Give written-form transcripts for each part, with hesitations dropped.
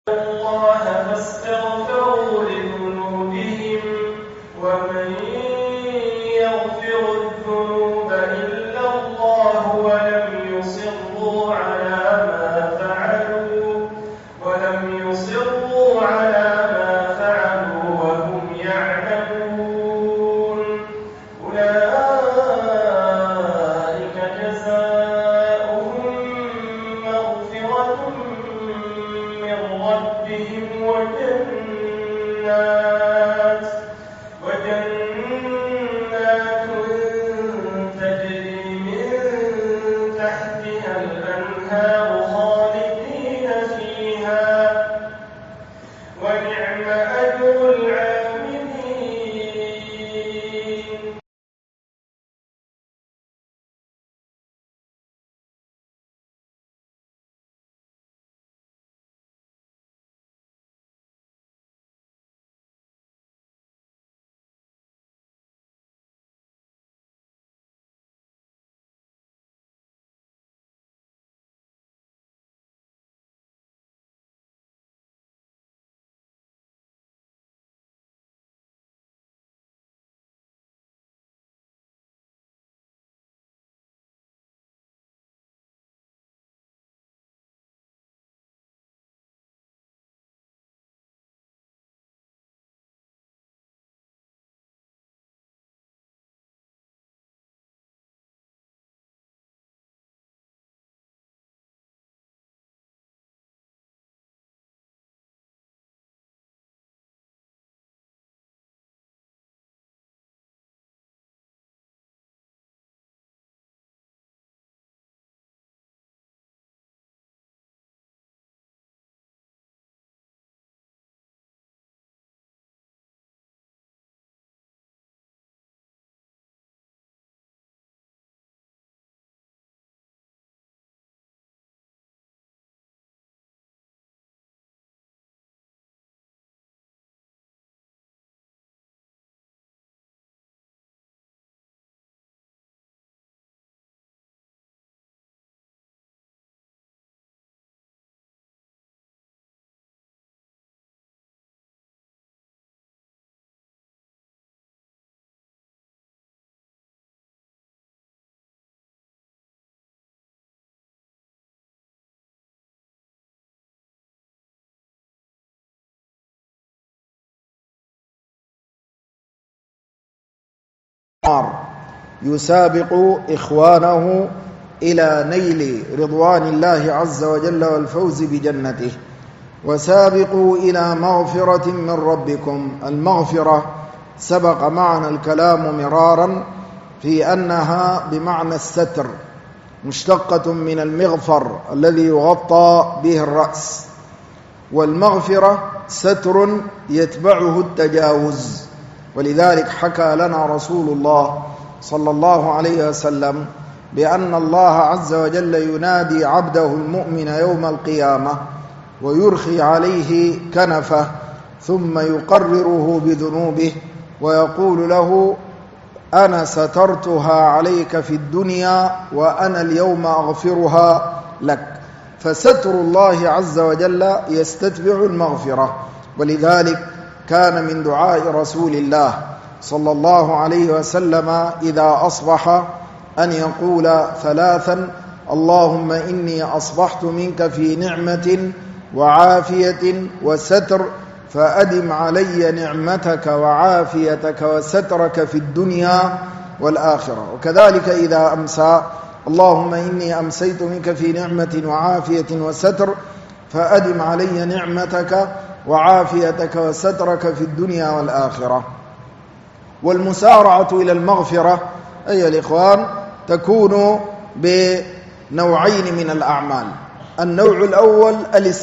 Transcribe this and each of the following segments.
الله فاستغفروا لذنوبهم ومن يغفر الذنوب إلا الله ولم يصروا على ما فعلوا وهم يعلمون أولئك جزاؤهم مغفرة من ربهم وجنات تجري من تحتها الأنهار خالدين فيها ونعم أجر العاملين. يسابق إخوانه إلى نيل رضوان الله عز وجل والفوز بجنته. وسابقوا إلى مغفرة من ربكم. المغفرة سبق معنا الكلام مرارا في أنها بمعنى الستر، مشتقة من المغفر الذي يغطى به الرأس، والمغفرة ستر يتبعه التجاوز. ولذلك حكى لنا رسول الله صلى الله عليه وسلم بأن الله عز وجل ينادي عبده المؤمن يوم القيامة ويرخي عليه كنفه ثم يقرره بذنوبه ويقول له: أنا سترتها عليك في الدنيا وأنا اليوم أغفرها لك. فستر الله عز وجل يستتبع المغفرة. ولذلك كان من دعاء رسول الله صلى الله عليه وسلم إذا أصبح أن يقول ثلاثا: اللهم إني أصبحت منك في نعمة وعافية وستر فأدم علي نعمتك وعافيتك وسترك في الدنيا والآخرة. وكذلك إذا أمسى: اللهم إني أمسيت منك في نعمة وعافية وستر فأدم علي نعمتك وعافيتك وسترك في الدنيا والآخرة. والمسارعة إلى المغفرة أيها الإخوان تكون بنوعين من الأعمال. النوع الأول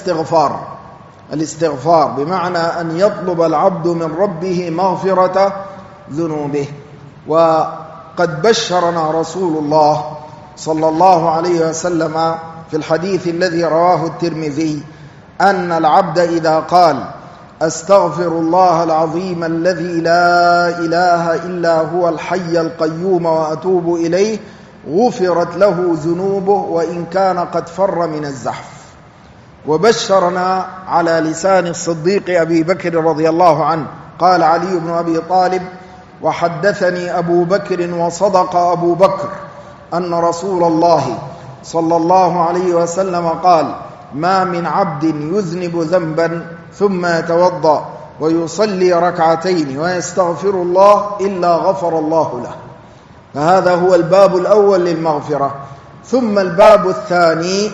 الاستغفار بمعنى أن يطلب العبد من ربه مغفرة ذنوبه. وقد بشرنا رسول الله صلى الله عليه وسلم في الحديث الذي رواه الترمذي أن العبد إذا قال: أستغفر الله العظيم الذي لا إله إلا هو الحي القيوم وأتوب إليه، غفرت له ذنوبه وإن كان قد فر من الزحف. وبشرنا على لسان الصديق أبي بكر رضي الله عنه. قال علي بن أبي طالب: وحدثني أبو بكر وصدق أبو بكر أن رسول الله صلى الله عليه وسلم قال: ما من عبد يذنب ذنبا ثم يتوضأ ويصلي ركعتين ويستغفر الله إلا غفر الله له. فهذا هو الباب الأول للمغفرة. ثم الباب الثاني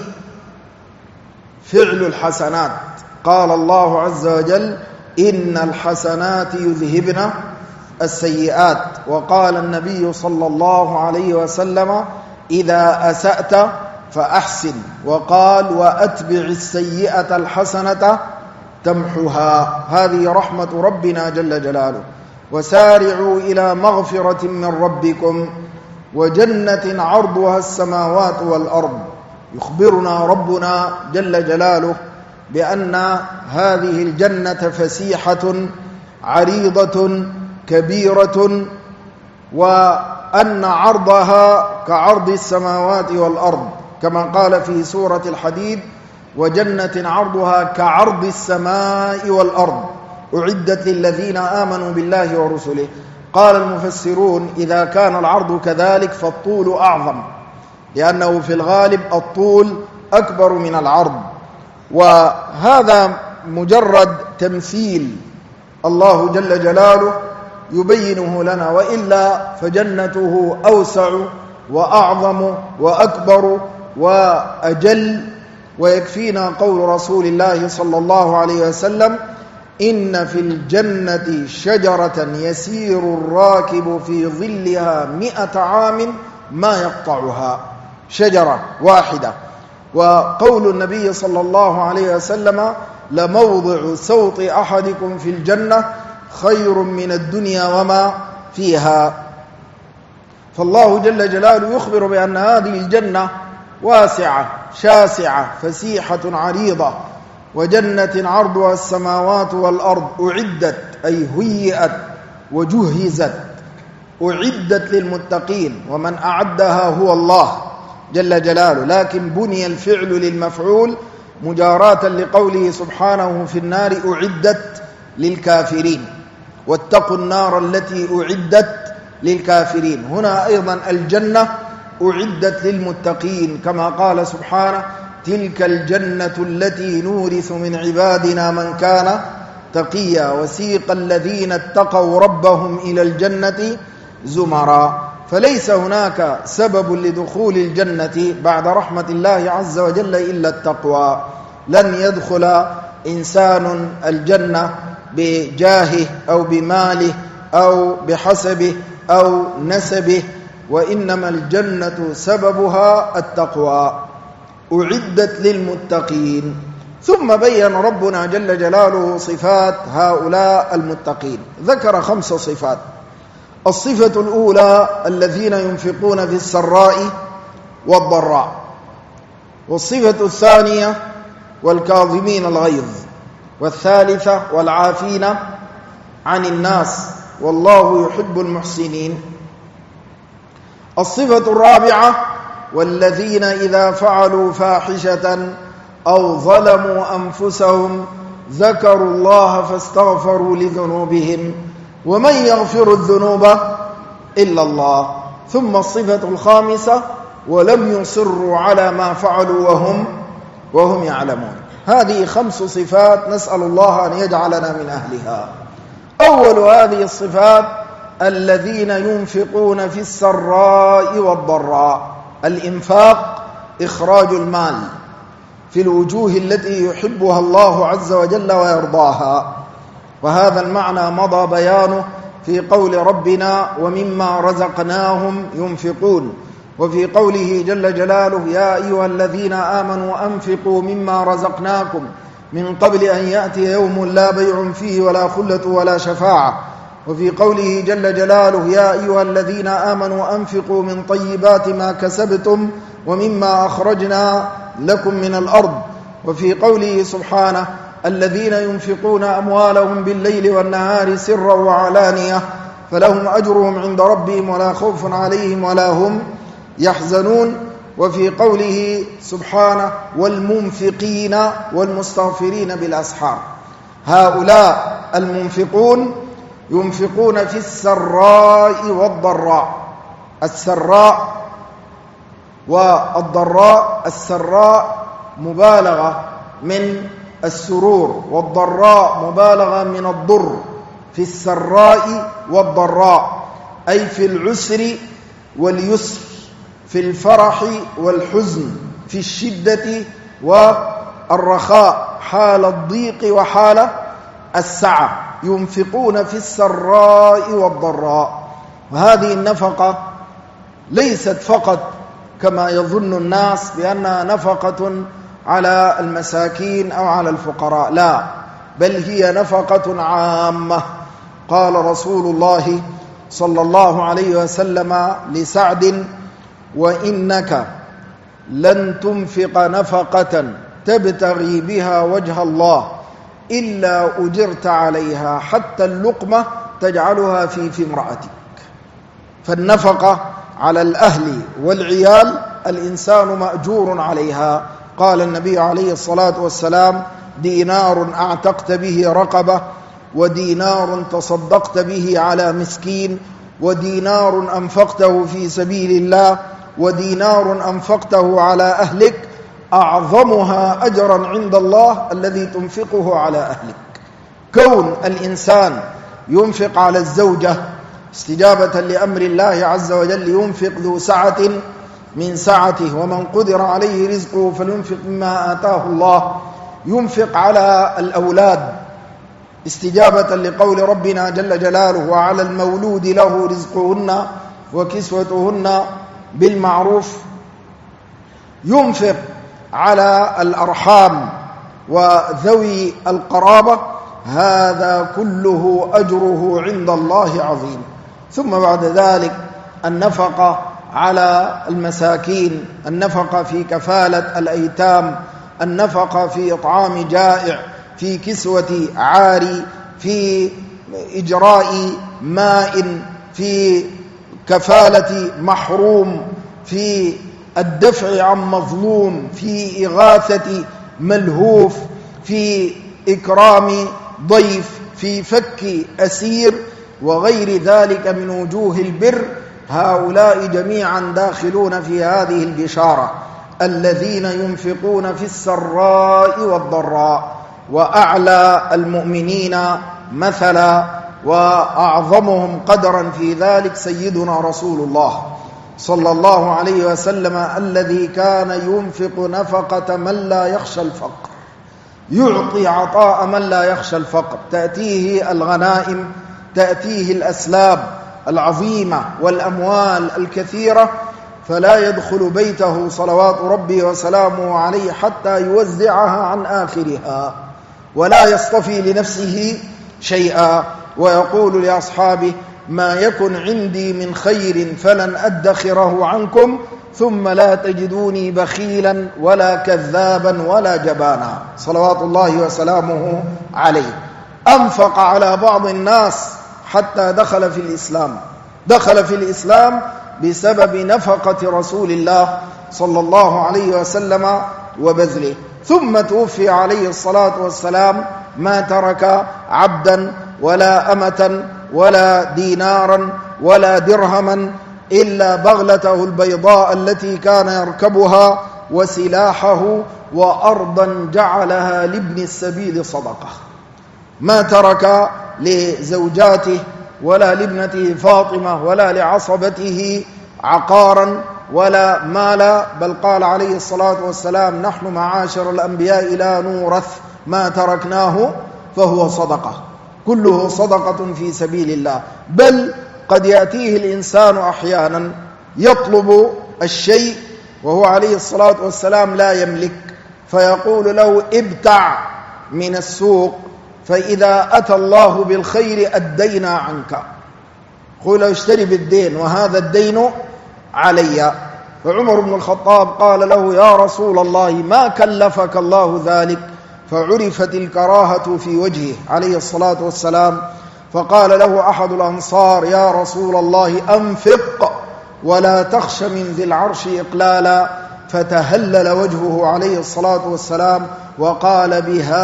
فعل الحسنات. قال الله عز وجل: إن الحسنات يذهبن السيئات. وقال النبي صلى الله عليه وسلم: إذا أسأت فأحسن. وقال: وأتبع السيئة الحسنة تمحها. هذه رحمة ربنا جل جلاله. وسارعوا إلى مغفرة من ربكم وجنة عرضها السماوات والأرض. يخبرنا ربنا جل جلاله بأن هذه الجنة فسيحة عريضة كبيرة، وأن عرضها كعرض السماوات والأرض، كما قال في سورة الحديد: وجنة عرضها كعرض السماء والأرض أعدت للذين آمنوا بالله ورسله. قال المفسرون: إذا كان العرض كذلك فالطول أعظم، لأنه في الغالب الطول أكبر من العرض. وهذا مجرد تمثيل الله جل جلاله يبينه لنا، وإلا فجنته أوسع وأعظم وأكبر وأجل. ويكفينا قول رسول الله صلى الله عليه وسلم: إن في الجنة شجرة يسير الراكب في ظلها 100 عام ما يقطعها. شجرة واحدة. وقول النبي صلى الله عليه وسلم: لموضع سوط أحدكم في الجنة خير من الدنيا وما فيها. فالله جل جلاله يخبر بأن هذه الجنة واسعة شاسعة فسيحة عريضة، وجنة عرضها السماوات والأرض أعدت، أي هيئت وجهزت، أعدت للمتقين، ومن أعدها هو الله جل جلاله، لكن بني الفعل للمفعول مجاراة لقوله سبحانه: في النار أعدت للكافرين، واتقوا النار التي أعدت للكافرين. هنا أيضا الجنة أعدت للمتقين، كما قال سبحانه: تلك الجنة التي نورث من عبادنا من كان تقيا، وسيق الذين اتقوا ربهم إلى الجنة زمرا. فليس هناك سبب لدخول الجنة بعد رحمة الله عز وجل إلا التقوى. لن يدخل إنسان الجنة بجاهه أو بماله أو بحسبه أو نسبه، وإنما الجنة سببها التقوى، أعدت للمتقين. ثم بين ربنا جل جلاله صفات هؤلاء المتقين، ذكر 5 صفات. الصفة الأولى: الذين ينفقون في السراء والضراء. والصفة الثانية: والكاظمين الغيظ. والثالثة: والعافين عن الناس والله يحب المحسنين. الصفة الرابعة: والذين إذا فعلوا فاحشة أو ظلموا أنفسهم ذكروا الله فاستغفروا لذنوبهم ومن يغفر الذنوب إلا الله. ثم الصفة الخامسة: ولم يصروا على ما فعلوا وهم يعلمون. هذه 5 صفات نسأل الله أن يجعلنا من أهلها. أول هذه الصفات: الذين ينفقون في السراء والضراء. الإنفاق إخراج المال في الوجوه التي يحبها الله عز وجل ويرضاها، وهذا المعنى مضى بيانه في قول ربنا: ومما رزقناهم ينفقون. وفي قوله جل جلاله: يا أيها الذين آمنوا أنفقوا مما رزقناكم من قبل أن يأتي يوم لا بيع فيه ولا خلة ولا شفاعة. وفي قوله جل جلاله: يا أيها الذين آمنوا أنفقوا من طيبات ما كسبتم ومما أخرجنا لكم من الأرض. وفي قوله سبحانه: الذين ينفقون أموالهم بالليل والنهار سرا وعلانية فلهم أجرهم عند ربهم ولا خوف عليهم ولا هم يحزنون. وفي قوله سبحانه والمنفقين والمستغفرين بالأسحار. هؤلاء المنفقون ينفقون في السراء والضراء. السراء والضراء، السراء مبالغة من السرور، والضراء مبالغة من الضر. في السراء والضراء أي في العسر واليسر، في الفرح والحزن، في الشدة والرخاء، حال الضيق وحال السعة، ينفقون في السراء والضراء. وهذه النفقة ليست فقط كما يظن الناس بأنها نفقة على المساكين أو على الفقراء، لا، بل هي نفقة عامة. قال رسول الله صلى الله عليه وسلم لسعد: وإنك لن تنفق نفقة تبتغي بها وجه الله إلا أجرت عليها حتى اللقمة تجعلها في امرأتك. فالنفقة على الأهل والعيال الإنسان مأجور عليها. قال النبي عليه الصلاة والسلام: دينار أعتقت به رقبة، ودينار تصدقت به على مسكين، ودينار أنفقته في سبيل الله، ودينار أنفقته على أهلك، أعظمها أجرا عند الله الذي تنفقه على أهلك. كون الإنسان ينفق على الزوجة استجابة لأمر الله عز وجل، ينفق ذو سعة من سعته، ومن قدر عليه رزقه فلينفق مما آتاه الله. ينفق على الأولاد استجابة لقول ربنا جل جلاله: وعلى المولود له رزقهن وكسوتهن بالمعروف. ينفق على الأرحام وذوي القرابة، هذا كله أجره عند الله عظيم. ثم بعد ذلك النفقة على المساكين، النفقة في كفالة الأيتام، النفقة في إطعام جائع، في كسوة عاري، في إجراء ماء، في كفالة محروم، في الدفع عن مظلوم، في إغاثة ملهوف، في إكرام ضيف، في فك أسير، وغير ذلك من وجوه البر. هؤلاء جميعا داخلون في هذه البشارة، الذين ينفقون في السراء والضراء. وأعلى المؤمنين مثلا وأعظمهم قدرا في ذلك سيدنا رسول الله صلى الله عليه وسلم، الذي كان ينفق نفقة من لا يخشى الفقر، يعطي عطاء من لا يخشى الفقر. تأتيه الغنائم، تأتيه الأسلاب العظيمة والأموال الكثيرة، فلا يدخل بيته صلوات ربي وسلامه عليه حتى يوزعها عن آخرها، ولا يصطفي لنفسه شيئا، ويقول لأصحابه: ما يكن عندي من خير فلن أدخره عنكم، ثم لا تجدوني بخيلا ولا كذابا ولا جبانا، صلوات الله وسلامه عليه. أنفق على بعض الناس حتى دخل في الإسلام، دخل في الإسلام بسبب نفقة رسول الله صلى الله عليه وسلم وبذله. ثم توفي عليه الصلاة والسلام، ما ترك عبدا ولا أمة ولا دينارا ولا درهما إلا بغلته البيضاء التي كان يركبها وسلاحه، وأرضا جعلها لابن السبيل صدقة. ما ترك لزوجاته ولا لابنته فاطمة ولا لعصبته عقارا ولا مالا، بل قال عليه الصلاة والسلام: نحن معاشر الأنبياء لا نورث ما تركناه فهو صدقة، كله صدقة في سبيل الله. بل قد يأتيه الإنسان أحيانا يطلب الشيء وهو عليه الصلاة والسلام لا يملك، فيقول له: ابتع من السوق، فإذا أتى الله بالخير أدينا عنك. قل اشتري بالدين وهذا الدين علي. فعمر بن الخطاب قال له: يا رسول الله ما كلفك الله ذلك؟ فعرفت الكراهة في وجهه عليه الصلاة والسلام، فقال له أحد الأنصار: يا رسول الله أنفق ولا تخش من ذي العرش إقلالا، فتهلل وجهه عليه الصلاة والسلام وقال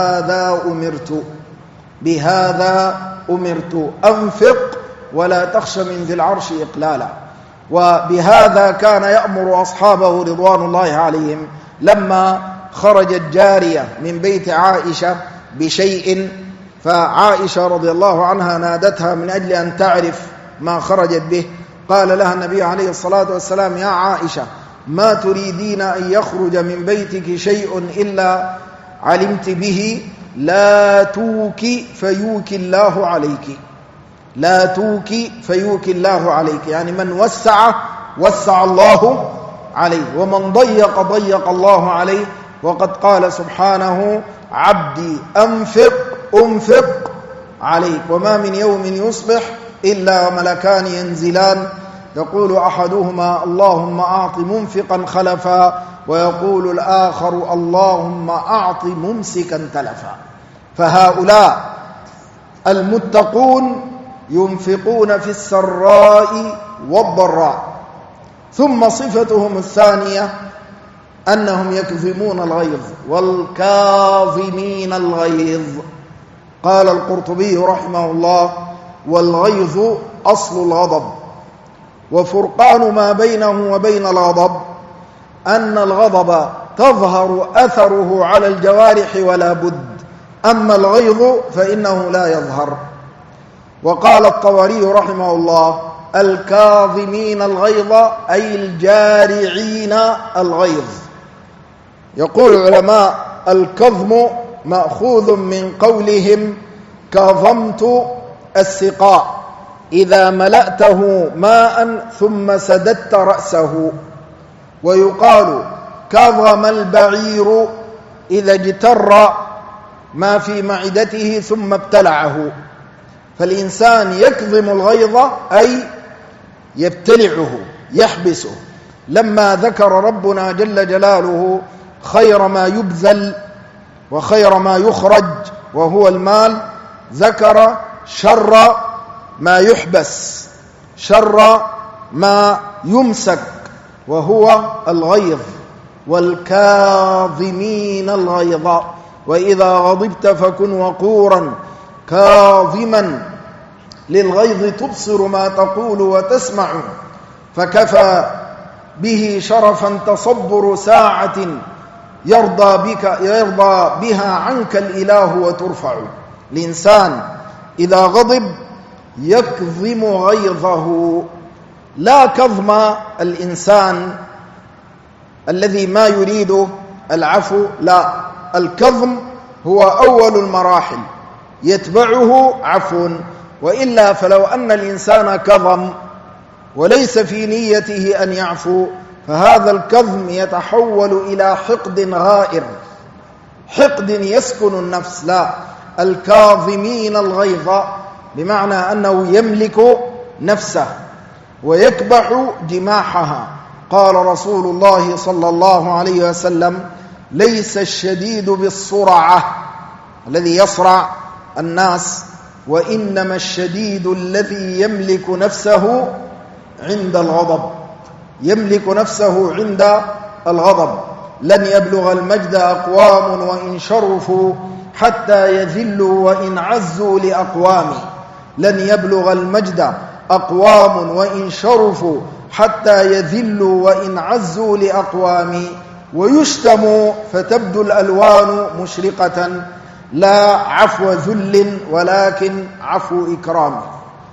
بهذا أمرت أنفق ولا تخش من ذي العرش إقلالا. وبهذا كان يأمر أصحابه رضوان الله عليهم لما خرجت جارية من بيت عائشة بشيء، فعائشة رضي الله عنها نادتها من أجل أن تعرف ما خرجت به. قال لها النبي عليه الصلاة والسلام: يا عائشة، ما تريدين أن يخرج من بيتك شيء إلا علمت به، لا توكي فيوكي الله عليك. لا توكي فيوكي الله عليك، يعني من وسع الله عليه، ومن ضيق الله عليه. وقد قال سبحانه: عبدي أنفق عليك. وما من يوم يصبح إلا وملكان ينزلان، يقول أحدهما: اللهم أعط منفقا خلفا، ويقول الآخر: اللهم أعط ممسكا تلفا. فهؤلاء المتقون ينفقون في السراء والضراء. ثم صفتهم الثانية أنهم يكظمون الغيظ والكاظمين الغيظ. قال القرطبي رحمه الله: والغيظ أصل الغضب، وفرقان ما بينه وبين الغضب أن الغضب تظهر أثره على الجوارح ولا بد، أما الغيظ فإنه لا يظهر. وقال الطبري رحمه الله: الكاظمين الغيظ أي الجارعين الغيظ. يقول العلماء: الكظم مأخوذ من قولهم كظمت السقاء، إذا ملأته ماء ثم سددت رأسه. ويقال كظم البعير إذا اجتر ما في معدته ثم ابتلعه. فالإنسان يكظم الغيظ أي يبتلعه، يحبسه. لما ذكر ربنا جل جلاله خير ما يبذل وخير ما يخرج وهو المال، ذكر شر ما يحبس، شر ما يمسك وهو الغيظ. والكاظمين الغيظ، وإذا غضبت فكن وقورا كاظما للغيظ تبصر ما تقول وتسمع، فكفى به شرفا تصبر ساعة يرضى بها عنك الإله وترفع. الإنسان إذا غضب يكظم غيظه، لا كظم الإنسان الذي ما يريد العفو، لا، الكظم هو أول المراحل يتبعه عفو. وإلا فلو أن الإنسان كظم وليس في نيته أن يعفو، فهذا الكظم يتحول إلى حقد غائر، حقد يسكن النفس. لا، الكاظمين الغيظ بمعنى أنه يملك نفسه ويكبح جماحها. قال رسول الله صلى الله عليه وسلم: ليس الشديد بالصرعة الذي يصرع الناس، وإنما الشديد الذي يملك نفسه عند الغضب، يملك نفسه عند الغضب. لن يبلغ المجد أقوام وإن شرفوا حتى يذلوا وإن عزوا لأقوام. لن يبلغ المجد أقوام وإن شرفوا حتى يذلوا وإن عزوا لأقوام. ويشتم فتبدو الألوان مشرقة، لا عفو ذل ولكن عفو إكرام.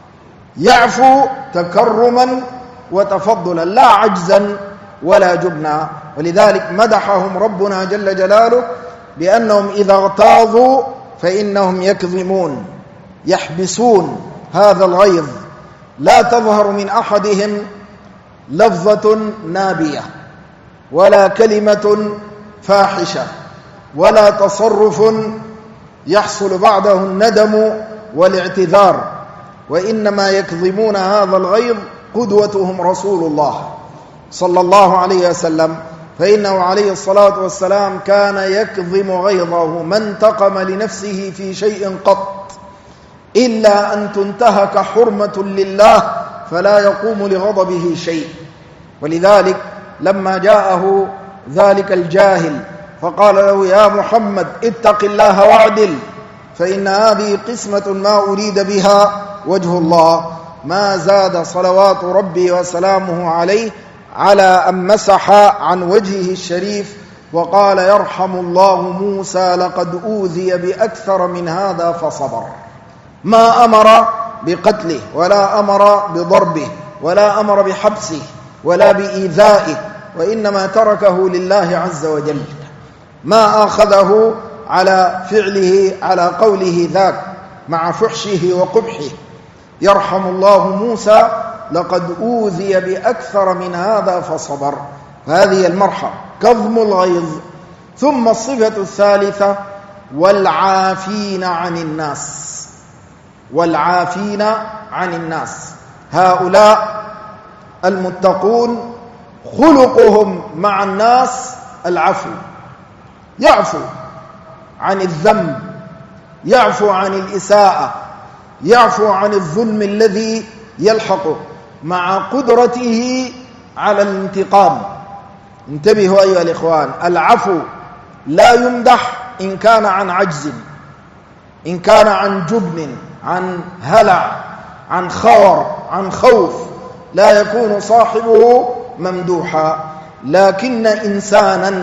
يعفو تكرما وتفضلا، لا عجزا ولا جبنا. ولذلك مدحهم ربنا جل جلاله بأنهم إذا اغتاظوا فإنهم يكظمون، يحبسون هذا الغيظ. لا تظهر من أحدهم لفظة نابية ولا كلمة فاحشة ولا تصرف يحصل بعده الندم والاعتذار، وإنما يكظمون هذا الغيظ قدوتهم رسول الله صلى الله عليه وسلم، فإنه عليه الصلاة والسلام كان يكظم غيظه. ما انتقم لنفسه في شيء قط إلا أن تنتهك حرمة لله فلا يقوم لغضبه شيء. ولذلك لما جاءه ذلك الجاهل فقال له يا محمد اتق الله واعدل فإن هذه قسمة ما أريد بها وجه الله. ما زاد صلوات ربي وسلامه عليه على أن مسح عن وجهه الشريف وقال يرحم الله موسى لقد أوذي بأكثر من هذا فصبر. ما أمر بقتله ولا أمر بضربه ولا أمر بحبسه ولا بإيذائه، وإنما تركه لله عز وجل، ما أخذه على فعله على قوله ذاك مع فحشه وقبحه. يرحم الله موسى لقد أوذي بأكثر من هذا فصبر. هذه المرحلة كظم الغيظ. ثم الصفة الثالثة والعافين عن الناس. والعافين عن الناس، هؤلاء المتقون خلقهم مع الناس العفو، يعفو عن الذنب، يعفو عن الإساءة، يعفو عن الظلم الذي يلحقه مع قدرته على الانتقام. انتبهوا أيها الإخوان، العفو لا يمدح إن كان عن عجز، إن كان عن جبن، عن هلع، عن خور، عن خوف، لا يكون صاحبه ممدوحا. لكن إنسانا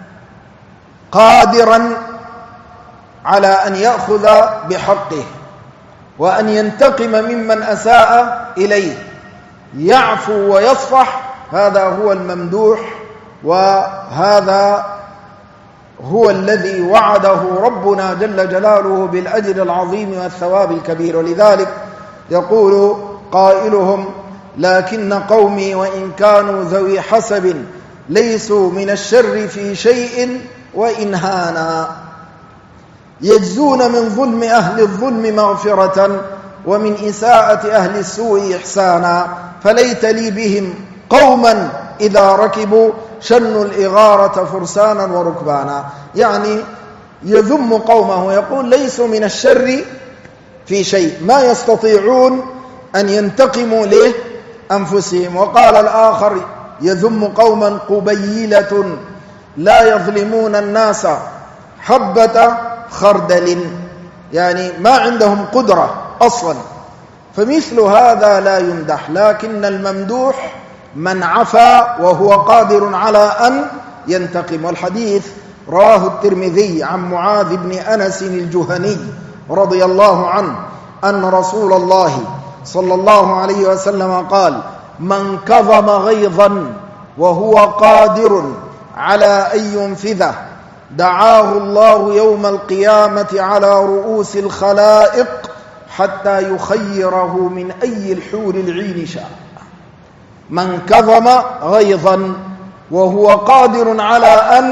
قادرا على أن يأخذ بحقه وأن ينتقم ممن أساء إليه، يعفو ويصفح، هذا هو الممدوح، وهذا هو الذي وعده ربنا جل جلاله بالأجر العظيم والثواب الكبير. ولذلك يقول قائلهم لكن قومي وإن كانوا ذوي حسب ليسوا من الشر في شيء وإن هانا، يجزون من ظلم أهل الظلم مغفرة ومن إساءة أهل السوء إحسانا، فليت لي بهم قوما إذا ركبوا شنوا الإغارة فرسانا وركبانا. يعني يذم قومه، يقول ليسوا من الشر في شيء، ما يستطيعون أن ينتقموا لأنفسهم. وقال الآخر يذم قوما قبيلة لا يظلمون الناس حبة خردل، يعني ما عندهم قدرة أصلا، فمثل هذا لا يمدح. لكن الممدوح من عفا وهو قادر على أن ينتقم. والحديث رواه الترمذي عن معاذ بن أنس الجهني رضي الله عنه أن رسول الله صلى الله عليه وسلم قال من كظم غيظا وهو قادر على أن ينفذه دعاه الله يوم القيامة على رؤوس الخلائق حتى يخيره من أي الحور العين شاء. من كظم غيظا وهو قادر على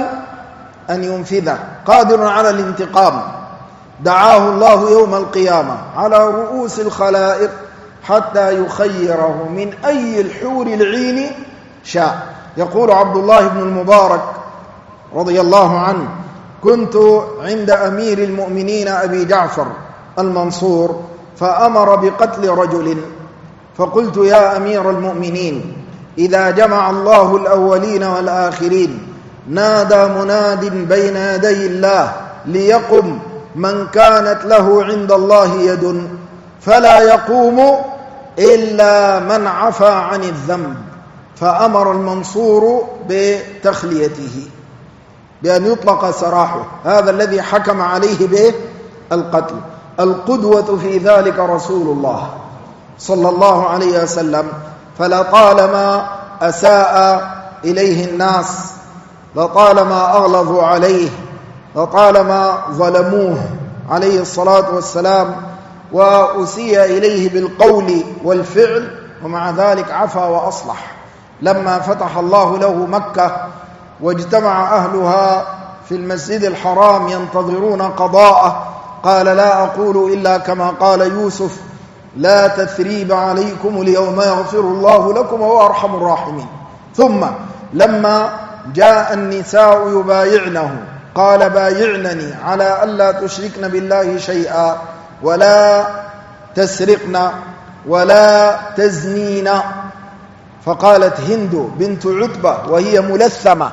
أن ينفذه، قادر على الانتقام، دعاه الله يوم القيامة على رؤوس الخلائق حتى يخيره من أي الحور العين شاء. يقول عبد الله بن المبارك رضي الله عنه كنت عند أمير المؤمنين أبي جعفر المنصور فأمر بقتل رجل، فقلت يا أمير المؤمنين إذا جمع الله الأولين والآخرين نادى مناد بين يدي الله ليقم من كانت له عند الله يد فلا يقوم إلا من عفى عن الذنب، فأمر المنصور بتخليته بأن يطلق سراحه، هذا الذي حكم عليه به القتل. القدوة في ذلك رسول الله صلى الله عليه وسلم، فلطالما أساء إليه الناس، لطالما أغلظوا عليه، لطالما ظلموه عليه الصلاة والسلام، وأسيء إليه بالقول والفعل، ومع ذلك عفا وأصلح. لما فتح الله له مكة واجتمع أهلها في المسجد الحرام ينتظرون قضاءه قال لا أقول إلا كما قال يوسف لا تثريب عليكم اليوم يغفر الله لكم وهو أرحم الراحمين. ثم لما جاء النساء يبايعنه قال بايعنني على ألا تشركن بالله شيئا ولا تسرقن ولا تزنين، فقالت هند بنت عتبة وهي ملثمة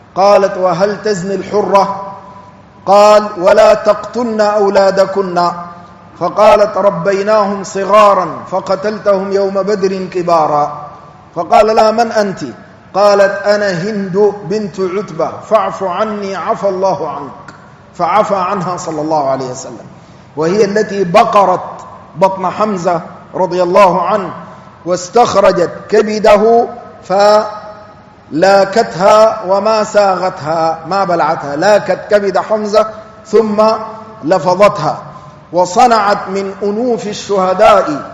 قالت: وهل تزني الحرة؟ قال: ولا تقتلن أولادكن. فقالت: ربيناهم صغارا فقتلتهم يوم بدر كبارا. فقال لها: من أنت؟ قالت: أنا هند بنت عتبة، فاعف عني عفى الله عنك. فعفى عنها صلى الله عليه وسلم، وهي التي بقرت بطن حمزة رضي الله عنه واستخرجت كبده فلاكتها وما ساغتها، ما بلعتها، لاكت كبد حمزة ثم لفظتها، وصنعت من أنوف الشهداء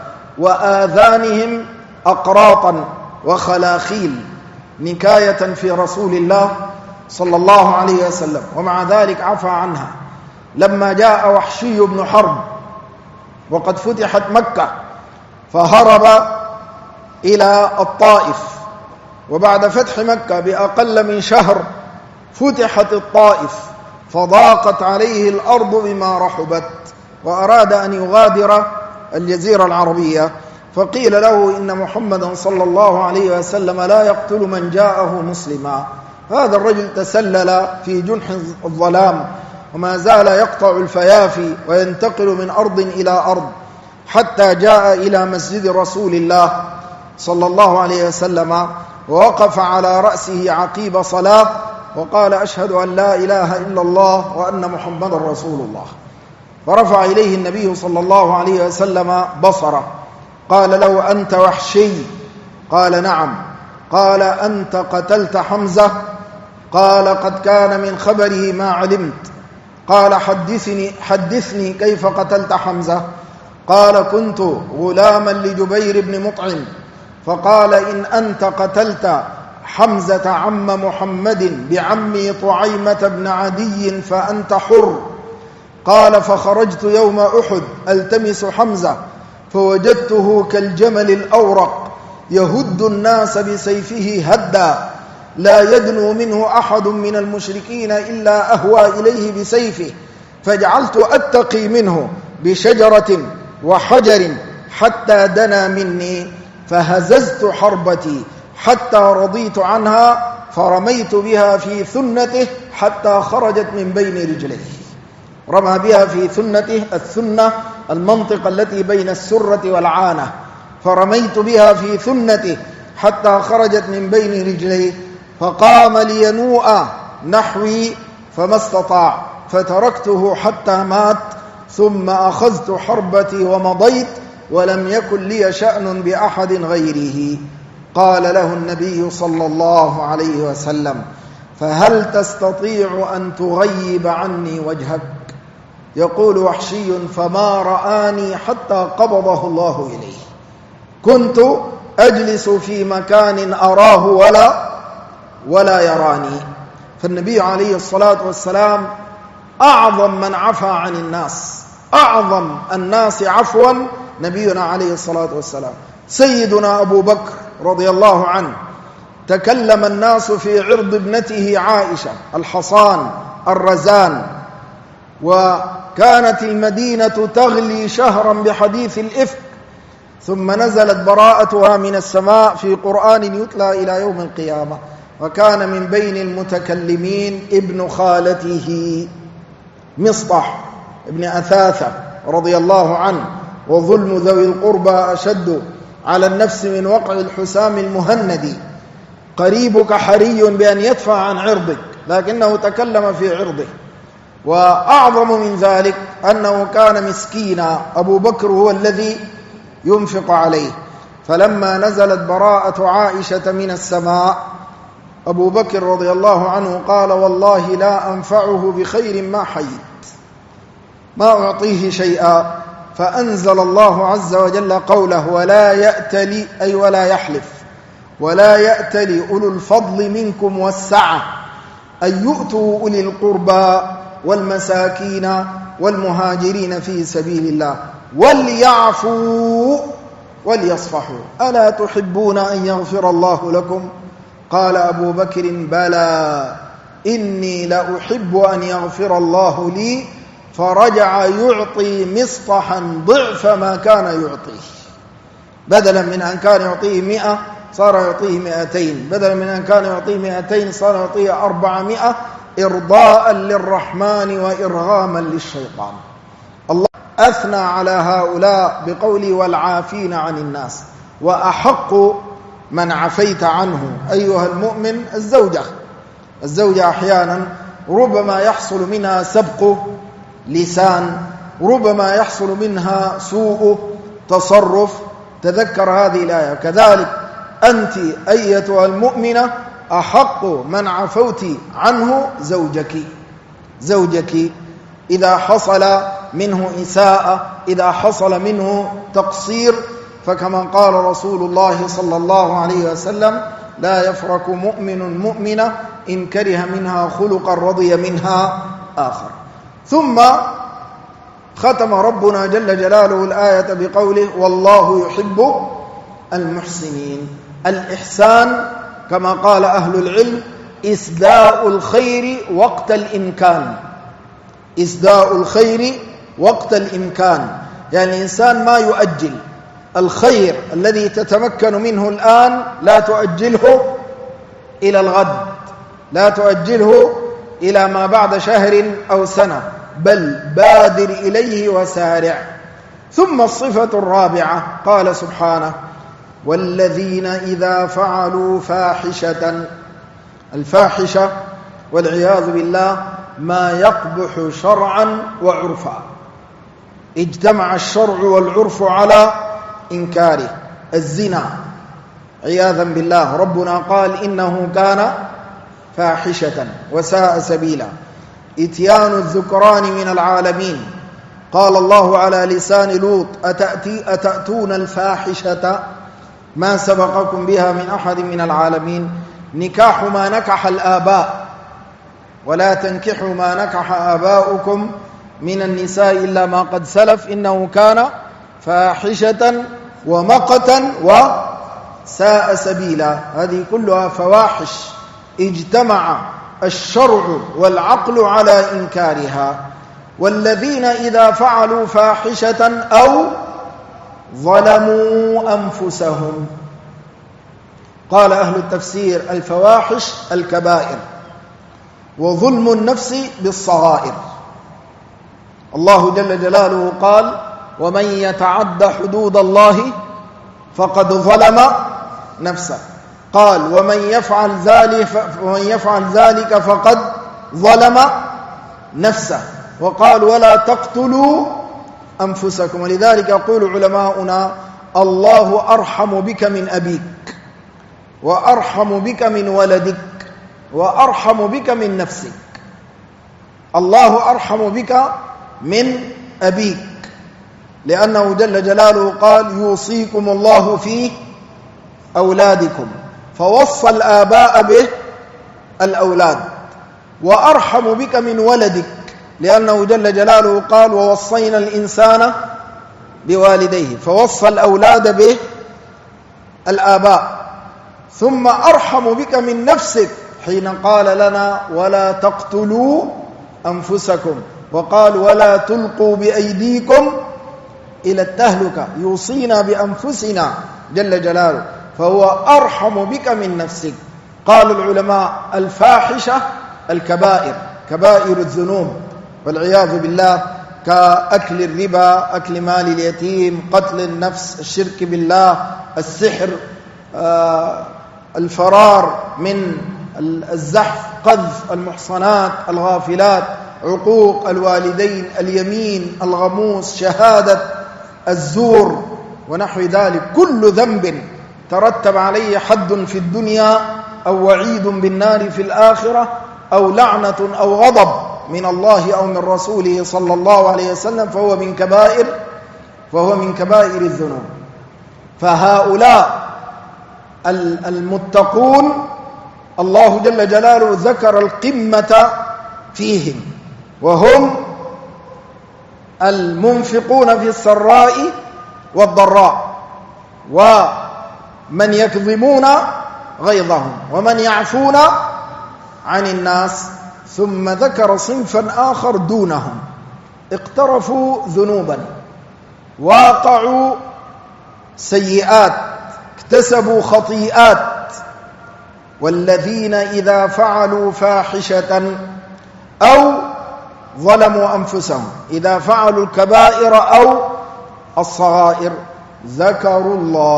وآذانهم أقراطا وخلاخيل نكاية في رسول الله صلى الله عليه وسلم، ومع ذلك عفى عنها. لما جاء وحشي بن حرب وقد فتحت مكة فهرب إلى الطائف، وبعد فتح مكة بأقل من شهر فتحت الطائف، فضاقت عليه الأرض بما رحبت، وأراد أن يغادر الجزيرة العربية، فقيل له إن محمدا صلى الله عليه وسلم لا يقتل من جاءه مسلما. هذا الرجل تسلل في جنح الظلام وما زال يقطع الفيافي وينتقل من أرض إلى أرض، حتى جاء إلى مسجد رسول الله صلى الله عليه وسلم، ووقف على رأسه عقيب صلاة وقال: أشهد أن لا إله إلا الله وأن محمدا رسول الله. فرفع إليه النبي صلى الله عليه وسلم بصره، قال له: أنت وحشي؟ قال: نعم. قال: أنت قتلت حمزة؟ قال: قد كان من خبره ما علمت. قال: حدثني كيف قتلت حمزة؟ قال: كنت غلاما لجبير بن مطعم، فقال: إن أنت قتلت حمزة عم محمد بعمي طعيمة بن عدي فأنت حر. قال: فخرجت يوم أحد ألتمس حمزة فوجدته كالجمل الأورق يهد الناس بسيفه هدا، لا يدنو منه أحد من المشركين إلا أهوى إليه بسيفه، فجعلت أتقي منه بشجرة وحجر حتى دنا مني، فهززت حربتي حتى رضيت عنها، فرميت بها في ثنته حتى خرجت من بين رجليه. رمى بها في ثنته، الثنة المنطقة التي بين السرة والعانة، فرميت بها في ثنته حتى خرجت من بين رجليه، فقام لينوء نحوي فما استطاع، فتركته حتى مات، ثم أخذت حربتي ومضيت، ولم يكن لي شأن بأحد غيره. قال له النبي صلى الله عليه وسلم: فهل تستطيع أن تغيب عني وجهك؟ يقول وحشي: فما رآني حتى قبضه الله إليه، كنت أجلس في مكان أراه ولا يراني. فالنبي عليه الصلاة والسلام أعظم من عفى عن الناس، أعظم الناس عفوا نبينا عليه الصلاة والسلام. سيدنا أبو بكر رضي الله عنه تكلم الناس في عرض ابنته عائشة الحصان الرزان، وكانت المدينة تغلي شهرا بحديث الإفك، ثم نزلت براءتها من السماء في قرآن يتلى إلى يوم القيامة، وكان من بين المتكلمين ابن خالته مصطح ابن أثاثة رضي الله عنه. وظلم ذوي القربى أشد على النفس من وقع الحسام المهندي، قريبك حري بأن يدفع عن عرضك، لكنه تكلم في عرضه. وأعظم من ذلك أنه كان مسكينا، أبو بكر هو الذي ينفق عليه. فلما نزلت براءة عائشة من السماء، أبو بكر رضي الله عنه قال: والله لا أنفعه بخير ما حييت، ما أعطيه شيئا. فأنزل الله عز وجل قوله: ولا يأتلي، أي ولا يحلف، ولا يأتلي أولو الفضل منكم والسعة أن يؤتوا أولي القربى والمساكين والمهاجرين في سبيل الله وليعفوا وليصفحوا ألا تحبون أن يغفر الله لكم؟ قال أبو بكر: بلى إني لأحب أن يغفر الله لي. فرجع يعطي مصطحا ضعف ما كان يعطيه، بدلا من أن كان يعطيه 100 صار يعطيه 200، بدلا من أن كان يعطيه 200 صار يعطيه 400 إرضاء للرحمن وإرغاما للشيطان. الله أثنى على هؤلاء بقوله والعافين عن الناس. وأحق من عفيت عنه أيها المؤمن الزوجة أحيانا ربما يحصل منها سبق لسان، ربما يحصل منها سوء تصرف، تذكر هذه الآية. كذلك أنت أيتها المؤمنة أحق من عفوت عنه زوجك إذا حصل منه إساءة، إذا حصل منه تقصير، فكما قال رسول الله صلى الله عليه وسلم لا يفرق مؤمن مؤمنة إن كره منها خلقا رضي منها آخر. ثم ختم ربنا جل جلاله الآية بقوله والله يحب المحسنين. الإحسان كما قال أهل العلم إسداء الخير وقت الإمكان، إسداء الخير وقت الإمكان، يعني الإنسان ما يؤجل الخير الذي تتمكن منه الآن، لا تؤجله إلى الغد، لا تؤجله إلى ما بعد شهر أو سنة، بل بادر إليه وسارع. ثم الصفة الرابعة قال سبحانه والذين إذا فعلوا فاحشة. الفاحشة والعياذ بالله ما يقبح شرعا وعرفا، اجتمع الشرع والعرف على إنكاره. الزنا عياذا بالله ربنا قال إنه كان فاحشة وساء سبيلا. إتيان الذكران من العالمين، قال الله على لسان لوط أتأتون الفاحشة ما سبقكم بها من أحد من العالمين. نكاح ما نكح الآباء، ولا تنكحوا ما نكح آباؤكم من النساء إلا ما قد سلف إنه كان فاحشة ومقتا وساء سبيلا. هذه كلها فواحش اجتمع الشرع والعقل على إنكارها. والذين إذا فعلوا فاحشة أو ظلموا أنفسهم، قال أهل التفسير الفواحش الكبائر، وظلم النفس بالصغائر. الله جل جلاله قال ومن يتعد حدود الله فقد ظلم نفسه، قال ومن يفعل ذلك فقد ظلم نفسه، وقال ولا تقتلوا أنفسكم. ولذلك يقول علماؤنا الله أرحم بك من أبيك، وأرحم بك من ولدك، وأرحم بك من نفسك. الله أرحم بك من أبيك لأنه جل جلاله قال يوصيكم الله في أولادكم، فوصى الآباء به الأولاد. وأرحم بك من ولدك لأنه جل جلاله قال ووصينا الإنسان بوالديه، فوصى الأولاد به الآباء. ثم أرحم بك من نفسك حين قال لنا ولا تقتلوا أنفسكم، وقال ولا تلقوا بأيديكم إلى التهلكة، يوصينا بأنفسنا جل جلاله، فهو أرحم بك من نفسك. قال العلماء الفاحشة الكبائر، كبائر الذنوب والعياذ بالله، كأكل الربا، أكل مال اليتيم، قتل النفس، الشرك بالله، السحر، الفرار من الزحف، قذف المحصنات الغافلات، عقوق الوالدين، اليمين الغموس، شهادة الزور ونحو ذلك. كل ذنب ترتب عليه حد في الدنيا أو وعيد بالنار في الآخرة أو لعنة أو غضب من الله أو من رسوله صلى الله عليه وسلم فهو من كبائر الذنوب. فهؤلاء المتقون الله جل جلاله ذكر القمة فيهم، وهم المنفقون في السراء والضراء، ومن يكظمون غيظهم، ومن يعفون عن الناس. ثم ذكر صنفا آخر دونهم اقترفوا ذنوبا، واقعوا سيئات، اكتسبوا خطيئات. والذين إذا فعلوا فاحشة أو ظلموا أنفسهم، إذا فعلوا الكبائر أو الصغائر ذكروا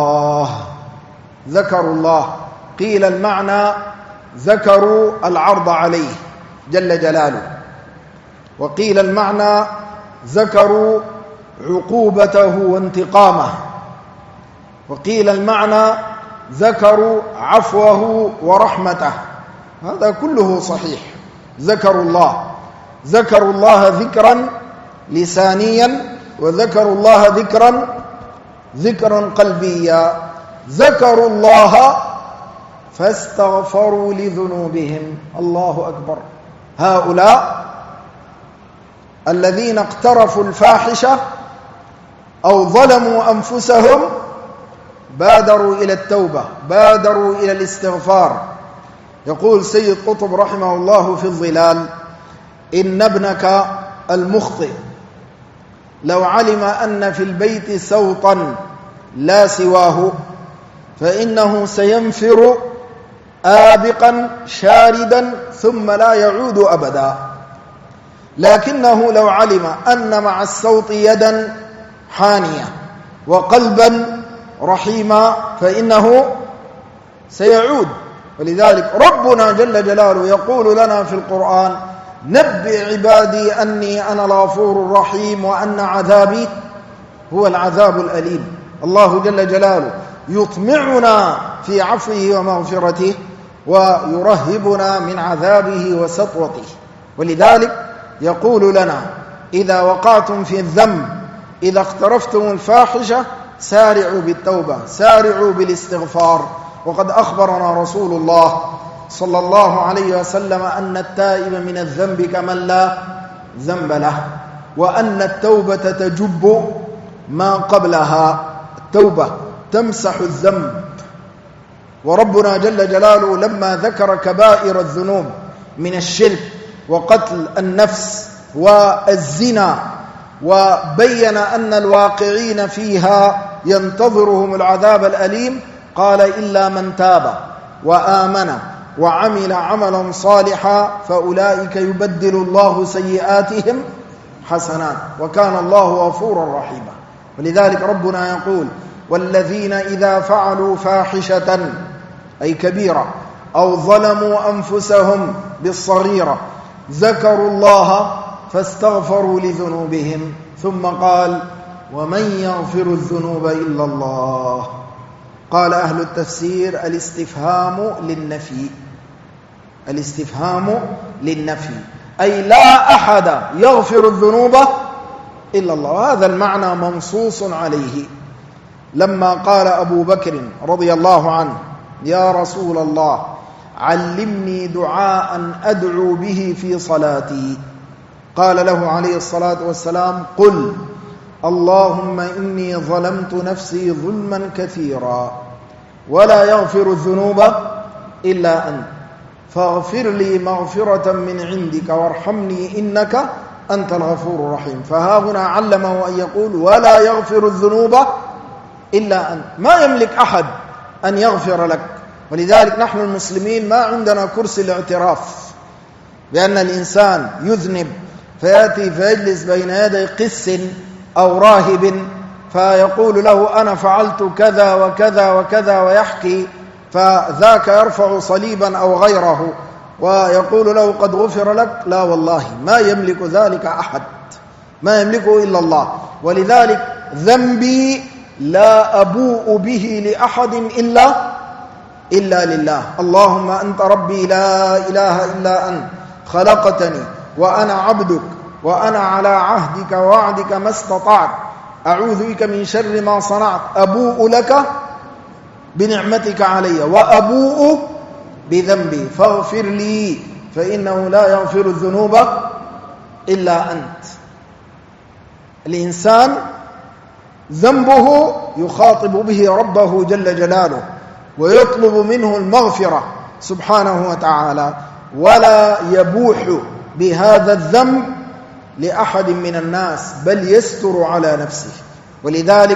الله. قيل المعنى ذكروا العرض عليه جل جلاله، وقيل المعنى ذكروا عقوبته وانتقامه، وقيل المعنى ذكروا عفوه ورحمته. هذا كله صحيح. ذكروا الله ذكرا لسانيا، وذكروا الله ذكرا قلبيا. ذكروا الله فاستغفروا لذنوبهم. الله أكبر. هؤلاء الذين اقترفوا الفاحشة أو ظلموا أنفسهم بادروا إلى التوبة، بادروا إلى الاستغفار. يقول سيد قطب رحمه الله في الظلال: إن ابنك المخطئ لو علم أن في البيت سوطا لا سواه فإنه سينفر آبقا شاردا ثم لا يعود أبدا، لكنه لو علم أن مع السوط يدا حانية وقلبا رحيما فإنه سيعود. ولذلك ربنا جل جلاله يقول لنا في القرآن: نبئ عبادي أني أنا الغفور الرحيم وأن عذابي هو العذاب الأليم. الله جل جلاله يطمعنا في عفوه ومغفرته ويرهبنا من عذابه وسطوته. ولذلك يقول لنا: إذا وقعتم في الذنب، إذا اقترفتم الفاحشة، سارعوا بالتوبة، سارعوا بالاستغفار. وقد أخبرنا رسول الله صلى الله عليه وسلم أن التائب من الذنب كمن لا ذنب له، وأن التوبة تجب ما قبلها. التوبة تمسح الذنب. وربنا جل جلاله لما ذكر كبائر الذنوب من الشرك وقتل النفس والزنا، وبين أن الواقعين فيها ينتظرهم العذاب الأليم، قال: إلا من تاب وآمن وعمل عملا صالحا فأولئك يبدل الله سيئاتهم حسنات وكان الله غفورا رحيما. ولذلك ربنا يقول: والذين إذا فعلوا فاحشة أي كبيرة أو ظلموا أنفسهم بالصغيرة ذكروا الله فاستغفروا لذنوبهم، ثم قال: ومن يغفر الذنوب إلا الله. قال أهل التفسير: الاستفهام للنفي، أي لا أحد يغفر الذنوب إلا الله. وهذا المعنى منصوص عليه. لما قال أبو بكر رضي الله عنه: يا رسول الله علمني دعاء أدعو به في صلاتي، قال له عليه الصلاة والسلام: قل اللهم إني ظلمت نفسي ظلما كثيرا ولا يغفر الذنوب إلا أنت فاغفر لي مغفرة من عندك وارحمني إنك أنت الغفور الرحيم. فها هنا علمه أن يقول: ولا يغفر الذنوب إلا أنت. ما يملك أحد أن يغفر لك. ولذلك نحن المسلمين ما عندنا كرسي الاعتراف بأن الإنسان يذنب فيأتي فيجلس بين يدي قس أو راهب فيقول له: أنا فعلت كذا وكذا وكذا، ويحكي، فذاك يرفع صليبا أو غيره ويقول له: قد غفر لك. لا والله، ما يملك ذلك أحد، ما يملكه إلا الله. ولذلك ذنبي لا أبوء به لأحد إلا لله. اللهم أنت ربي لا إله إلا أنت، خلقتني وأنا عبدك وأنا على عهدك ووعدك ما استطعت، أعوذ بك من شر ما صنعت، أبوء لك بنعمتك علي وأبوء بذنبي فاغفر لي فإنه لا يغفر الذنوب إلا أنت. الإنسان ذنبه يخاطب به ربه جل جلاله ويطلب منه المغفرة سبحانه وتعالى، ولا يبوح بهذا الذنب لأحد من الناس، بل يستر على نفسه. ولذلك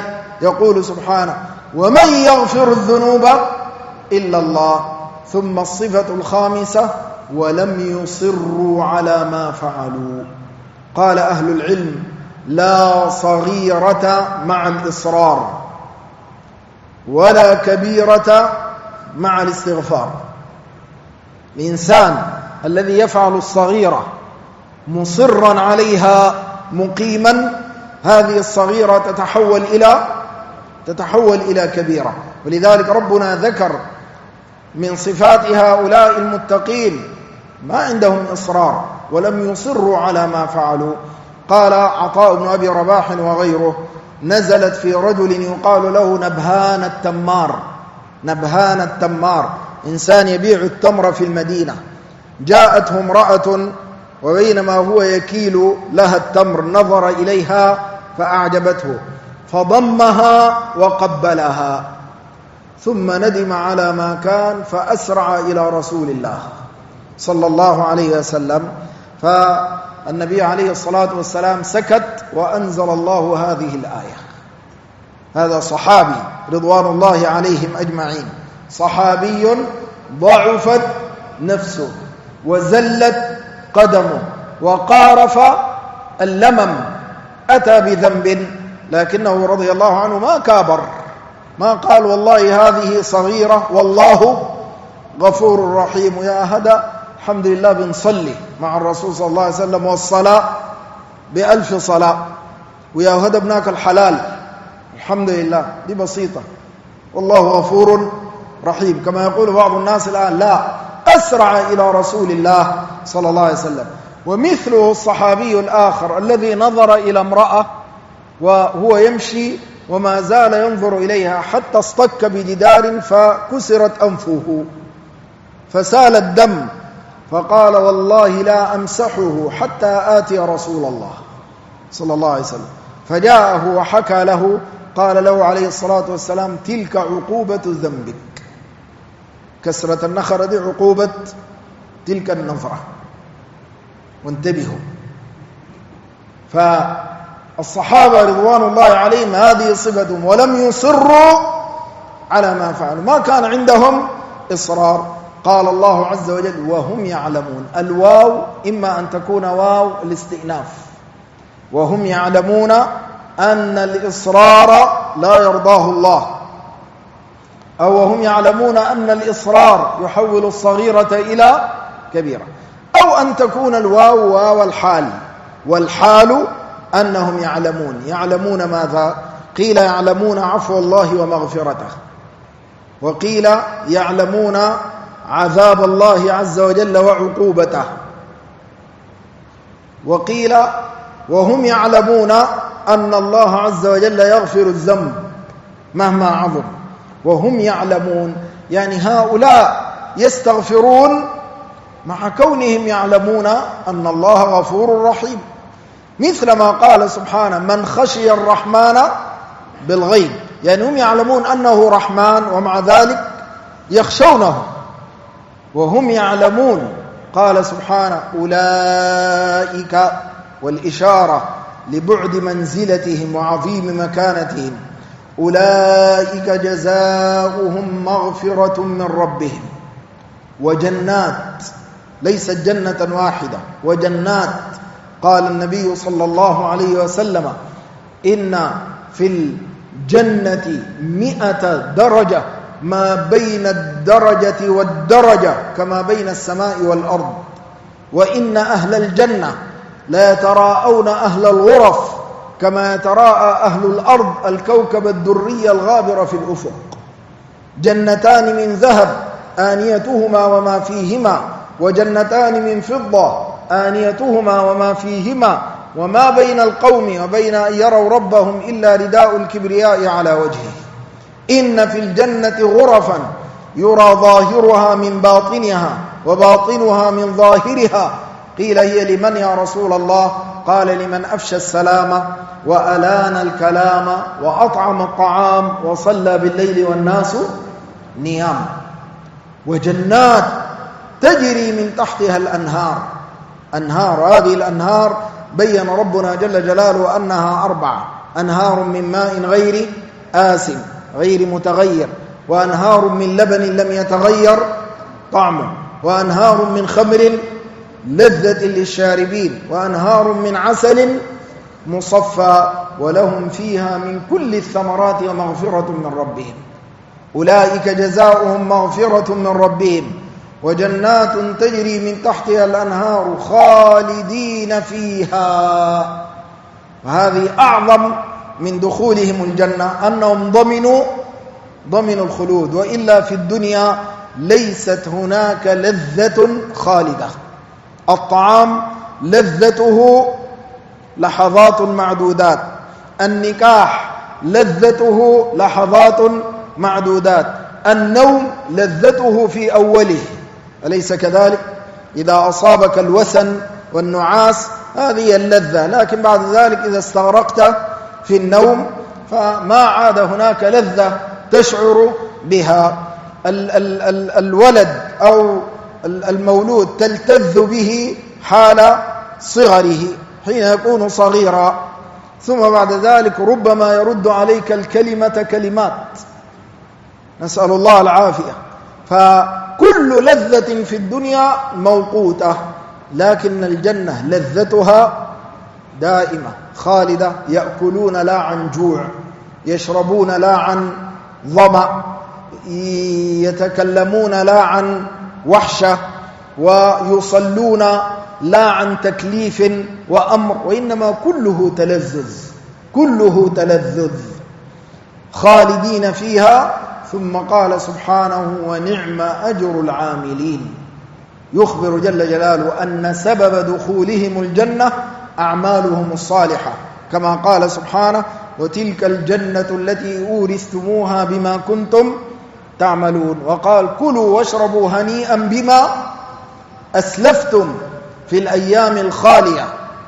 يقول سبحانه ومن يغفر الذنوب إلا الله. ثم الصفة الخامسة ولم يصروا على ما فعلوا. قال أهل العلم لا صغيرة مع الإصرار ولا كبيرة مع الاستغفار. الإنسان الذي يفعل الصغيرة مصرا عليها مقيما، هذه الصغيرة تتحول إلى كبيرة. ولذلك ربنا ذكر من صفات هؤلاء المتقين ما عندهم إصرار ولم يصروا على ما فعلوا. قال عطاء بن أبي رباح وغيره نزلت في رجل يقال له نبهان التمار، إنسان يبيع التمر في المدينة. جاءته امرأة وبينما هو يكيل لها التمر نظر إليها فأعجبته فضمها وقبلها، ثم ندم على ما كان فأسرع إلى رسول الله صلى الله عليه وسلم. فالنبي عليه الصلاة والسلام سكت وأنزل الله هذه الآية. هذا صحابي رضوان الله عليهم أجمعين، صحابي ضعفت نفسه وزلت قدمه وقارف اللمم، أتى بذنب لكنه رضي الله عنه ما كابر، ما قال والله هذه صغيرة والله غفور رحيم. يا هدى الحمد لله بنصلي مع الرسول صلى الله عليه وسلم والصلاة ب1000 صلاة، ويا هدى بناكل الحلال الحمد لله، دي بسيطة. والله غفور رحيم كما يقول بعض الناس الآن، لا، أسرع إلى رسول الله صلى الله عليه وسلم. ومثله الصحابي الآخر الذي نظر إلى امرأة وهو يمشي وما زال ينظر إليها حتى اصطك بجدار فكسرت أنفه فسال الدم، فقال والله لا أمسحه حتى آتي رسول الله صلى الله عليه وسلم. فجاءه وحكى له، قال له عليه الصلاة والسلام تلك عقوبة ذنبك، كسرة النخرة دي عقوبة تلك النظرة، وانتبهوا. فالصحابة رضوان الله عليهم هذه صفتهم، ولم يصروا على ما فعلوا، ما كان عندهم إصرار. قال الله عز وجل وهم يعلمون. الواو إما أن تكون واو الاستئناف، وهم يعلمون أن الإصرار لا يرضاه الله، أو وهم يعلمون أن الإصرار يحول الصغيرة إلى كبيرة، أو أن تكون الواو واو الحال، والحال أنهم يعلمون ماذا؟ قيل يعلمون عفو الله ومغفرته، وقيل يعلمون عذاب الله عز وجل وعقوبته، وقيل وهم يعلمون أن الله عز وجل يغفر الذنب مهما عظم. وهم يعلمون يعني هؤلاء يستغفرون مع كونهم يعلمون أن الله غفور رحيم، مثل ما قال سبحانه من خشي الرحمن بالغيب، يعني هم يعلمون أنه رحمن ومع ذلك يخشونه. وهم يعلمون قال سبحانه أولئك، والإشارة لبعد منزلتهم وعظيم مكانتهم، أولئك جزاؤهم مغفرة من ربهم وجنات، ليست جنة واحدة، وجنات. قال النبي صلى الله عليه وسلم إن في الجنة 100 درجة، ما بين الدرجة والدرجة كما بين السماء والأرض. وإن أهل الجنة لا يتراءون أهل الغرف كما يتراءى أهل الأرض الكوكب الدري الغابر في الأفق. جنتان من ذهب آنيتهما وما فيهما، وجنتان من فضة آنيتهما وما فيهما، وما بين القوم وبين أن يروا ربهم إلا رداء الكبرياء على وجهه. إن في الجنة غرفا يرى ظاهرها من باطنها وباطنها من ظاهرها. قيل هي لمن يا رسول الله؟ قال لمن أفشى السلام وألان الكلام وأطعم الطعام وصلى بالليل والناس نيام. وجنات تجري من تحتها الأنهار، أنهار، هذه الأنهار بين ربنا جل جلاله أنها 4: أنهار من ماء غير آسن غير متغير، وأنهار من لبن لم يتغير طعمه، وأنهار من خمر لذة للشاربين، وأنهار من عسل مصفى، ولهم فيها من كل الثمرات ومغفرة من ربهم. أولئك جزاؤهم مغفرة من ربهم وجنات تجري من تحتها الأنهار خالدين فيها. وهذه أعظم من دخولهم الجنة، أنهم ضمنوا الخلود، وإلا في الدنيا ليست هناك لذة خالدة. الطعام لذته لحظات معدودات، النكاح لذته لحظات معدودات، النوم لذته في أوله، أليس كذلك؟ إذا أصابك الوسن والنعاس هذه اللذة، لكن بعد ذلك إذا استغرقت في النوم فما عاد هناك لذة تشعر بها. الولد أو المولود تلتذ به حال صغره حين يكون صغيرا، ثم بعد ذلك ربما يرد عليك الكلمة كلمات، نسأل الله العافية. فكل لذة في الدنيا موقوتة، لكن الجنة لذتها دائمة خالدة. يأكلون لا عن جوع، يشربون لا عن ظمأ، يتكلمون لا عن وحشة، ويصلون لا عن تكليف وأمر، وإنما كله تلذذ خالدين فيها. ثم قال سبحانه ونعم أجر العاملين، يخبر جل جلاله أن سبب دخولهم الجنة أعمالهم الصالحة، كما قال سبحانه وتلك الجنة التي أورثتموها بما كنتم تعملون. وقال كلوا واشربوا هنيئا بما أسلفتم في الأيام الخالية.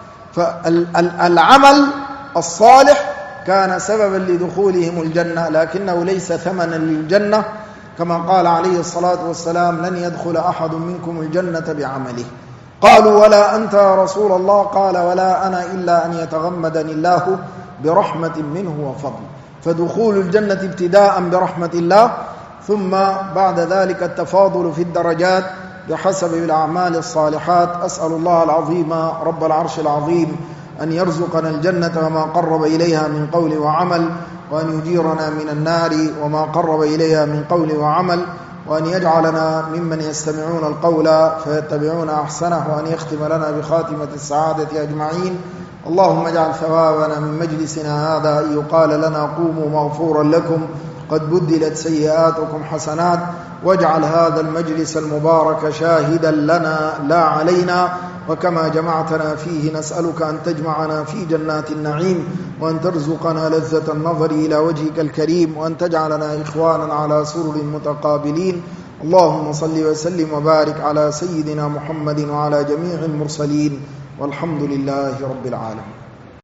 فالعمل الصالح كان سببا لدخولهم الجنة، لكنه ليس ثمنا للجنة، كما قال عليه الصلاة والسلام لن يدخل أحد منكم الجنة بعمله. قالوا ولا أنت يا رسول الله؟ قال ولا أنا إلا أن يتغمدني الله برحمة منه وفضل. فدخول الجنة ابتداء برحمة الله، ثم بعد ذلك التفاضل في الدرجات بحسب الأعمال الصالحات. أسأل الله العظيم رب العرش العظيم أن يرزقنا الجنة وما قرب إليها من قول وعمل، وأن يجيرنا من النار وما قرب إليها من قول وعمل، وأن يجعلنا ممن يستمعون القول فيتبعون أحسنه، وأن يختم لنا بخاتمة السعادة أجمعين. اللهم اجعل ثوابنا من مجلسنا هذا أن يقال لنا قوموا مغفورا لكم قد بدلت سيئاتكم حسنات، واجعل هذا المجلس المبارك شاهدا لنا لا علينا، وكما جمعتنا فيه نسألك أن تجمعنا في جنات النعيم، وأن ترزقنا لذة النظر إلى وجهك الكريم، وأن تجعلنا إخوانا على سرر متقابلين. اللهم صل وسلم وبارك على سيدنا محمد وعلى جميع المرسلين، والحمد لله رب العالمين.